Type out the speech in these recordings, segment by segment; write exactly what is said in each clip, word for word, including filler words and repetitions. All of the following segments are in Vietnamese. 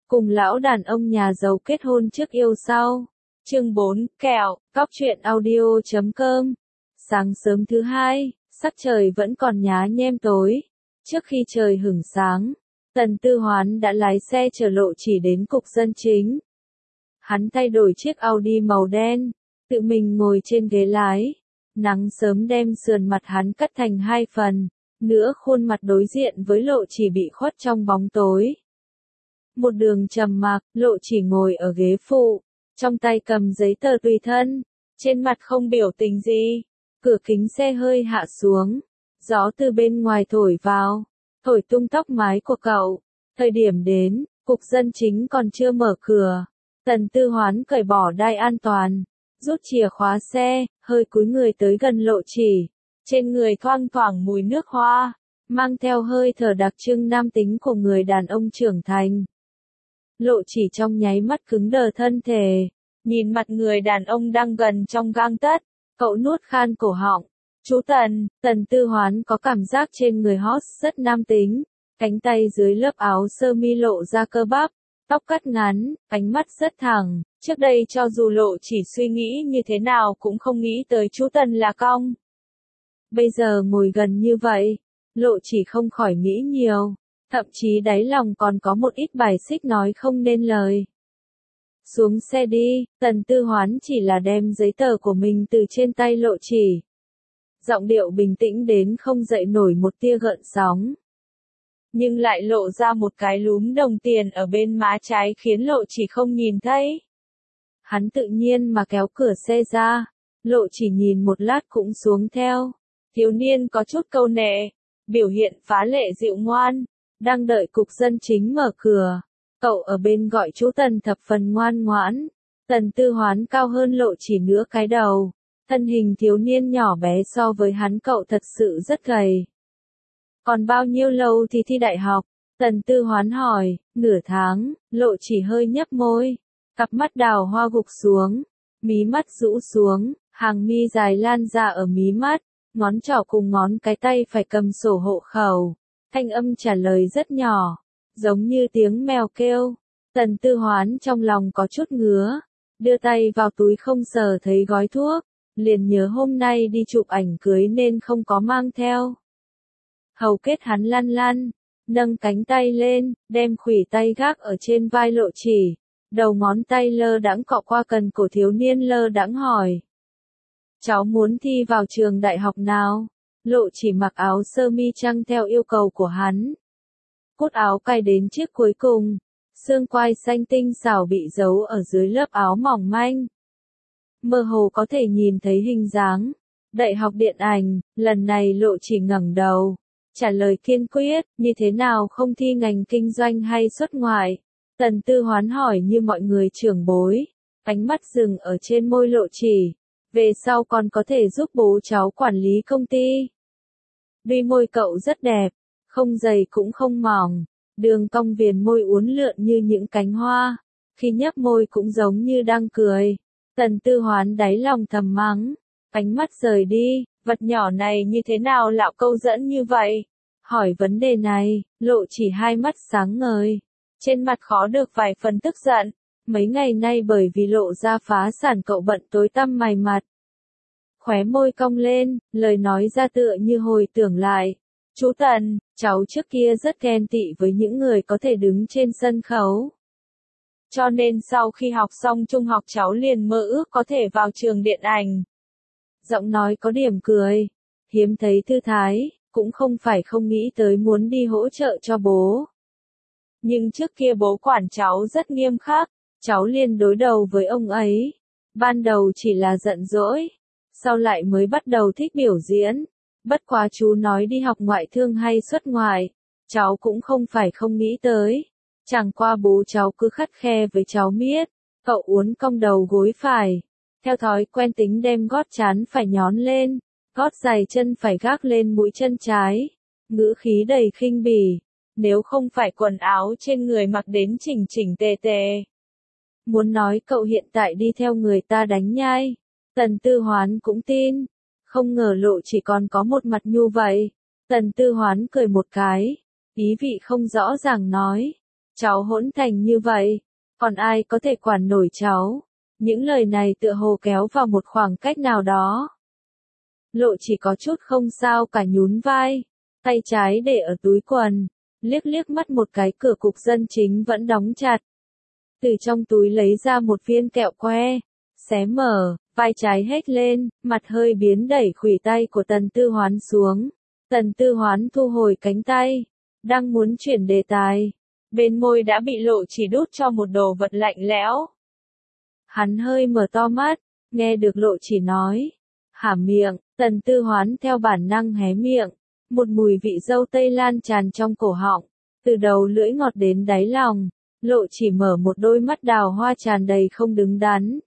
cùng lão đàn ông nhà giàu kết hôn trước yêu sau. Chương bốn, kẹo, cóc truyện audio chấm com. Sáng sớm thứ hai, sắc trời vẫn còn nhá nhem tối. Trước khi trời hửng sáng, Tần Tư Hoán đã lái xe chở Lộ Chỉ đến cục dân chính. Hắn thay đổi chiếc Audi màu đen, tự mình ngồi trên ghế lái. Nắng sớm đem sườn mặt hắn cắt thành hai phần, nửa khuôn mặt đối diện với Lộ Chỉ bị khuất trong bóng tối. Một đường trầm mặc, Lộ Chỉ ngồi ở ghế phụ, trong tay cầm giấy tờ tùy thân, trên mặt không biểu tình gì. Cửa kính xe hơi hạ xuống, gió từ bên ngoài thổi vào, thổi tung tóc mái của cậu. Thời điểm đến, cục dân chính còn chưa mở cửa. Tần Tư Hoán cởi bỏ đai an toàn, rút chìa khóa xe, hơi cúi người tới gần Lộ Chỉ. Trên người thoang thoảng mùi nước hoa, mang theo hơi thở đặc trưng nam tính của người đàn ông trưởng thành. Lộ Chỉ trong nháy mắt cứng đờ thân thể, nhìn mặt người đàn ông đang gần trong gang tấc, cậu nuốt khan cổ họng. Chú Tần, Tần Tư Hoán có cảm giác trên người hot rất nam tính, cánh tay dưới lớp áo sơ mi lộ ra cơ bắp, tóc cắt ngắn, ánh mắt rất thẳng. Trước đây cho dù Lộ Chỉ suy nghĩ như thế nào cũng không nghĩ tới chú Tần là cong. Bây giờ ngồi gần như vậy, Lộ Chỉ không khỏi nghĩ nhiều, thậm chí đáy lòng còn có một ít bài xích nói không nên lời. Xuống xe đi, Tần Tư Hoán chỉ là đem giấy tờ của mình từ trên tay Lộ Chỉ. Giọng điệu bình tĩnh đến không dậy nổi một tia gợn sóng. Nhưng lại lộ ra một cái lúm đồng tiền ở bên má trái khiến Lộ Chỉ không nhìn thấy. Hắn tự nhiên mà kéo cửa xe ra, Lộ Chỉ nhìn một lát cũng xuống theo. Thiếu niên có chút câu nệ, biểu hiện phá lệ dịu ngoan, đang đợi cục dân chính mở cửa. Cậu ở bên gọi chú Tần thập phần ngoan ngoãn. Tần Tư Hoán cao hơn Lộ Chỉ nửa cái đầu, thân hình thiếu niên nhỏ bé so với hắn cậu thật sự rất gầy. Còn bao nhiêu lâu thì thi đại học? Tần Tư Hoán hỏi. Nửa tháng. Lộ Chỉ hơi nhấp môi, cặp mắt đào hoa gục xuống, mí mắt rũ xuống, hàng mi dài lan ra ở mí mắt, ngón trỏ cùng ngón cái tay phải cầm sổ hộ khẩu. Thanh âm trả lời rất nhỏ, giống như tiếng mèo kêu. Tần Tư Hoán trong lòng có chút ngứa, đưa tay vào túi không sờ thấy gói thuốc, liền nhớ hôm nay đi chụp ảnh cưới nên không có mang theo. Hầu kết hắn lăn lăn, nâng cánh tay lên, đem khuỷu tay gác ở trên vai Lộ Chỉ, đầu ngón tay lơ đãng cọ qua cần cổ thiếu niên lơ đãng hỏi. Cháu muốn thi vào trường đại học nào? Lộ Chỉ mặc áo sơ mi trăng theo yêu cầu của hắn. Cúc áo cài đến chiếc cuối cùng, xương quai xanh tinh xảo bị giấu ở dưới lớp áo mỏng manh. Mơ hồ có thể nhìn thấy hình dáng. Đại học điện ảnh, lần này Lộ Chỉ ngẩng đầu, trả lời kiên quyết, như thế nào không thi ngành kinh doanh hay xuất ngoại? Tần Tư Hoán hỏi như mọi người trưởng bối, ánh mắt dừng ở trên môi Lộ Chỉ. Về sau còn có thể giúp bố cháu quản lý công ty. Đuôi môi cậu rất đẹp, không dày cũng không mỏng, đường cong viền môi uốn lượn như những cánh hoa, khi nhấp môi cũng giống như đang cười. Tần Tư Hoán đáy lòng thầm mắng, ánh mắt rời đi, vật nhỏ này như thế nào lạo câu dẫn như vậy? Hỏi vấn đề này, Lộ Chỉ hai mắt sáng ngời, trên mặt khó được vài phần tức giận. Mấy ngày nay bởi vì Lộ ra phá sản cậu bận tối tăm mày mặt. Khóe môi cong lên, lời nói ra tựa như hồi tưởng lại. Chú Tần, cháu trước kia rất ghen tị với những người có thể đứng trên sân khấu. Cho nên sau khi học xong trung học cháu liền mơ ước có thể vào trường điện ảnh. Giọng nói có điểm cười, hiếm thấy thư thái, cũng không phải không nghĩ tới muốn đi hỗ trợ cho bố. Nhưng trước kia bố quản cháu rất nghiêm khắc. Cháu liền đối đầu với ông ấy. Ban đầu chỉ là giận dỗi, sau lại mới bắt đầu thích biểu diễn. Bất quá chú nói đi học ngoại thương hay xuất ngoại, cháu cũng không phải không nghĩ tới. Chẳng qua bố cháu cứ khắt khe với cháu miết. Cậu uốn cong đầu gối phải, theo thói quen tính đem gót trán phải nhón lên, gót giày chân phải gác lên mũi chân trái. Ngữ khí đầy khinh bỉ, nếu không phải quần áo trên người mặc đến chỉnh chỉnh tề tề. Muốn nói cậu hiện tại đi theo người ta đánh nhai. Tần Tư Hoán cũng tin. Không ngờ Lộ chỉ còn có một mặt nhu vậy. Tần Tư Hoán cười một cái, ý vị không rõ ràng nói. cháu hỗn thành như vậy, còn ai có thể quản nổi cháu. Những lời này tựa hồ kéo vào một khoảng cách nào đó. Lộ chỉ có chút không sao cả nhún vai, tay trái để ở túi quần, liếc liếc mắt một cái cửa cục dân chính vẫn đóng chặt. Từ trong túi lấy ra một viên kẹo que, xé mở, vai trái hét lên, mặt hơi biến đẩy khuỷu tay của Tần Tư Hoán xuống. Tần Tư Hoán thu hồi cánh tay, đang muốn chuyển đề tài. Bên môi đã bị Lộ chỉ đút cho một đồ vật lạnh lẽo. Hắn hơi mở to mắt, nghe được Lộ chỉ nói. Hả miệng, Tần Tư Hoán theo bản năng hé miệng. Một mùi vị dâu tây lan tràn trong cổ họng, từ đầu lưỡi ngọt đến đáy lòng. Lộ chỉ mở một đôi mắt đào hoa tràn đầy không đứng đắn.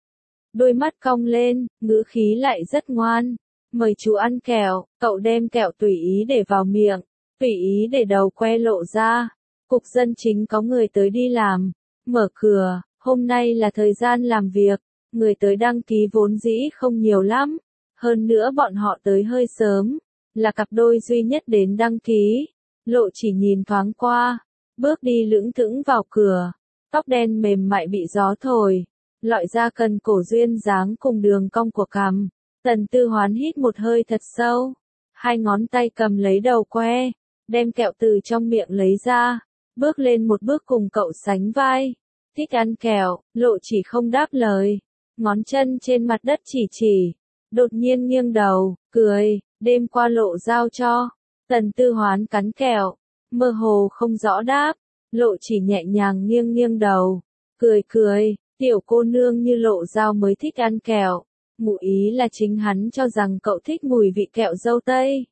Đôi mắt cong lên, ngữ khí lại rất ngoan. Mời chú ăn kẹo, cậu đem kẹo tùy ý để vào miệng, tùy ý để đầu que lộ ra. Cục dân chính có người tới đi làm, mở cửa, hôm nay là thời gian làm việc, người tới đăng ký vốn dĩ không nhiều lắm. Hơn nữa bọn họ tới hơi sớm, là cặp đôi duy nhất đến đăng ký. Lộ chỉ nhìn thoáng qua, bước đi lững thững vào cửa, tóc đen mềm mại bị gió thổi, lọi ra cần cổ duyên dáng cùng đường cong của cằm. Tần Tư Hoán hít một hơi thật sâu, hai ngón tay cầm lấy đầu que, đem kẹo từ trong miệng lấy ra, bước lên một bước cùng cậu sánh vai. Thích ăn kẹo, Lộ chỉ không đáp lời, ngón chân trên mặt đất chỉ chỉ, đột nhiên nghiêng đầu, cười, đêm qua Lộ giao cho. Tần Tư Hoán cắn kẹo, mơ hồ không rõ đáp, Lộ chỉ nhẹ nhàng nghiêng nghiêng đầu, cười cười, tiểu cô nương như Lộ giao mới thích ăn kẹo. Ngụ ý là chính hắn cho rằng cậu thích mùi vị kẹo dâu tây.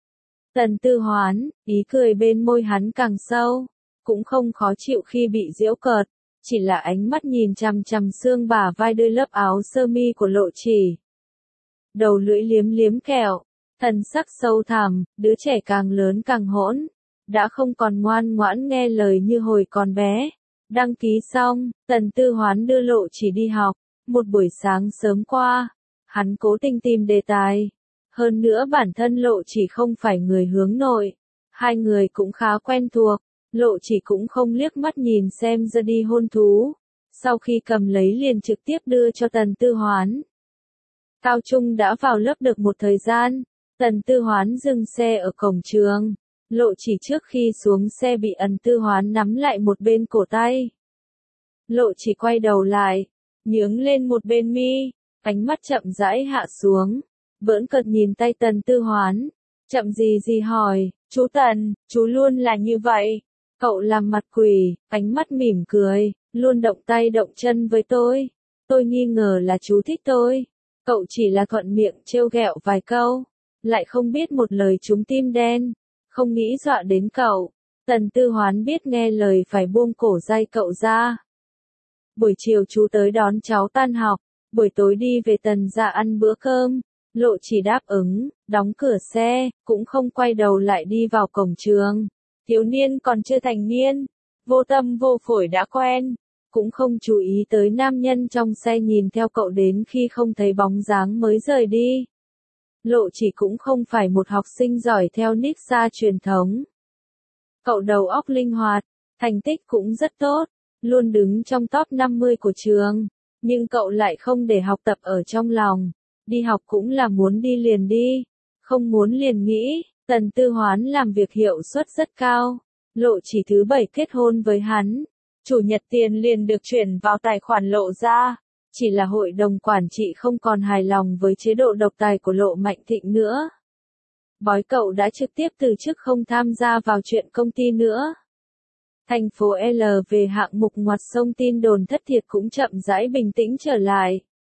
Tần Tư Hoán, ý cười bên môi hắn càng sâu, cũng không khó chịu khi bị giễu cợt, chỉ là ánh mắt nhìn chằm chằm xương bả vai đôi lớp áo sơ mi của Lộ chỉ. Đầu lưỡi liếm liếm kẹo, thần sắc sâu thẳm, đứa trẻ càng lớn càng hỗn, đã không còn ngoan ngoãn nghe lời như hồi còn bé. Đăng ký xong, Tần Tư Hoán đưa Lộ chỉ đi học. Một buổi sáng sớm qua, hắn cố tình tìm đề tài. Hơn nữa bản thân Lộ chỉ không phải người hướng nội. Hai người cũng khá quen thuộc. Lộ chỉ cũng không liếc mắt nhìn xem ra đi hôn thú. Sau khi cầm lấy liền trực tiếp đưa cho Tần Tư Hoán. Cao Trung đã vào lớp được một thời gian. Tần Tư Hoán dừng xe ở cổng trường. Lộ chỉ trước khi xuống xe bị Ân Tư Hoán nắm lại một bên cổ tay. Lộ chỉ quay đầu lại, nhướng lên một bên mi, ánh mắt chậm rãi hạ xuống, bỡn cợt nhìn tay Tần Tư Hoán, chậm gì gì hỏi, chú Tần, chú luôn là như vậy. Cậu làm mặt quỷ, ánh mắt mỉm cười, luôn động tay động chân với tôi. Tôi nghi ngờ là chú thích tôi. Cậu chỉ là thuận miệng trêu ghẹo vài câu, lại không biết một lời trúng tim đen, không nghĩ dọa đến cậu. Tần Tư Hoán biết nghe lời phải buông cổ dây cậu ra. Buổi chiều chú tới đón cháu tan học, buổi tối đi về Tần gia ăn bữa cơm. Lộ chỉ đáp ứng, đóng cửa xe, cũng không quay đầu lại đi vào cổng trường. Thiếu niên còn chưa thành niên, vô tâm vô phổi đã quen, cũng không chú ý tới nam nhân trong xe nhìn theo cậu đến khi không thấy bóng dáng mới rời đi. Lộ chỉ cũng không phải một học sinh giỏi theo nít xa truyền thống. Cậu đầu óc linh hoạt, thành tích cũng rất tốt, luôn đứng trong top năm mươi của trường, nhưng cậu lại không để học tập ở trong lòng. Đi học cũng là muốn đi liền đi, không muốn liền nghĩ. Tần Tư Hoán làm việc hiệu suất rất cao. Lộ chỉ thứ bảy kết hôn với hắn. Chủ nhật tiền liền được chuyển vào tài khoản Lộ ra. Chỉ là hội đồng quản trị không còn hài lòng với chế độ độc tài của Lộ Mạnh Thịnh nữa. Bói cậu đã trực tiếp từ chức không tham gia vào chuyện công ty nữa. Thành phố L về hạng mục ngoặt sông tin đồn thất thiệt cũng chậm rãi bình tĩnh trở lại.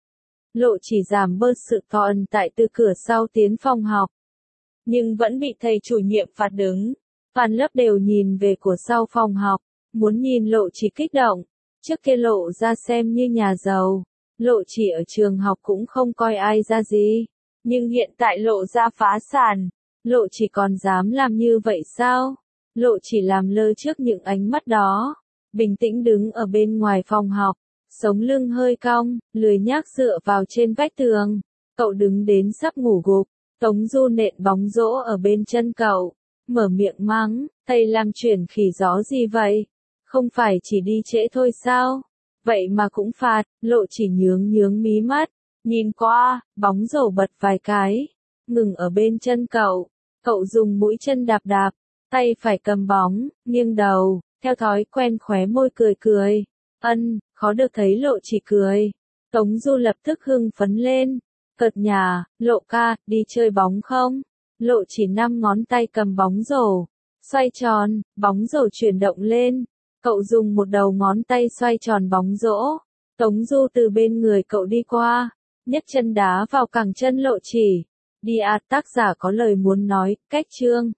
Lộ chỉ giảm bớt sự to ẩn tại từ cửa sau tiến phòng học. Nhưng vẫn bị thầy chủ nhiệm phạt đứng. Toàn lớp đều nhìn về của sau phòng học, muốn nhìn Lộ chỉ kích động. Trước kia Lộ ra xem như nhà giàu. Lộ chỉ ở trường học cũng không coi ai ra gì. Nhưng hiện tại Lộ ra phá sản. Lộ chỉ còn dám làm như vậy sao? Lộ chỉ làm lơ trước những ánh mắt đó. Bình tĩnh đứng ở bên ngoài phòng học. Sống lưng hơi cong, lười nhác dựa vào trên vách tường. Cậu đứng đến sắp ngủ gục. Tống Du nện bóng rổ ở bên chân cậu. Mở miệng mắng, thầy làm chuyển khỉ gió gì vậy? Không phải chỉ đi trễ thôi sao? Vậy mà cũng phạt, Lộ Chỉ nhướng nhướng mí mắt, nhìn qua, bóng rổ bật vài cái, ngừng ở bên chân cậu. Cậu dùng mũi chân đạp đạp, tay phải cầm bóng, nghiêng đầu, theo thói quen khóe môi cười cười. Ân, khó được thấy Lộ Chỉ cười. Tống Du lập tức hưng phấn lên. Cợt nhà, Lộ ca, đi chơi bóng không? Lộ Chỉ năm ngón tay cầm bóng rổ, xoay tròn, bóng rổ chuyển động lên. Cậu dùng một đầu ngón tay xoay tròn bóng rổ. Tống Du từ bên người cậu đi qua, nhấc chân đá vào cẳng chân Lộ Chỉ. Đi à, tác giả có lời muốn nói, cách chương.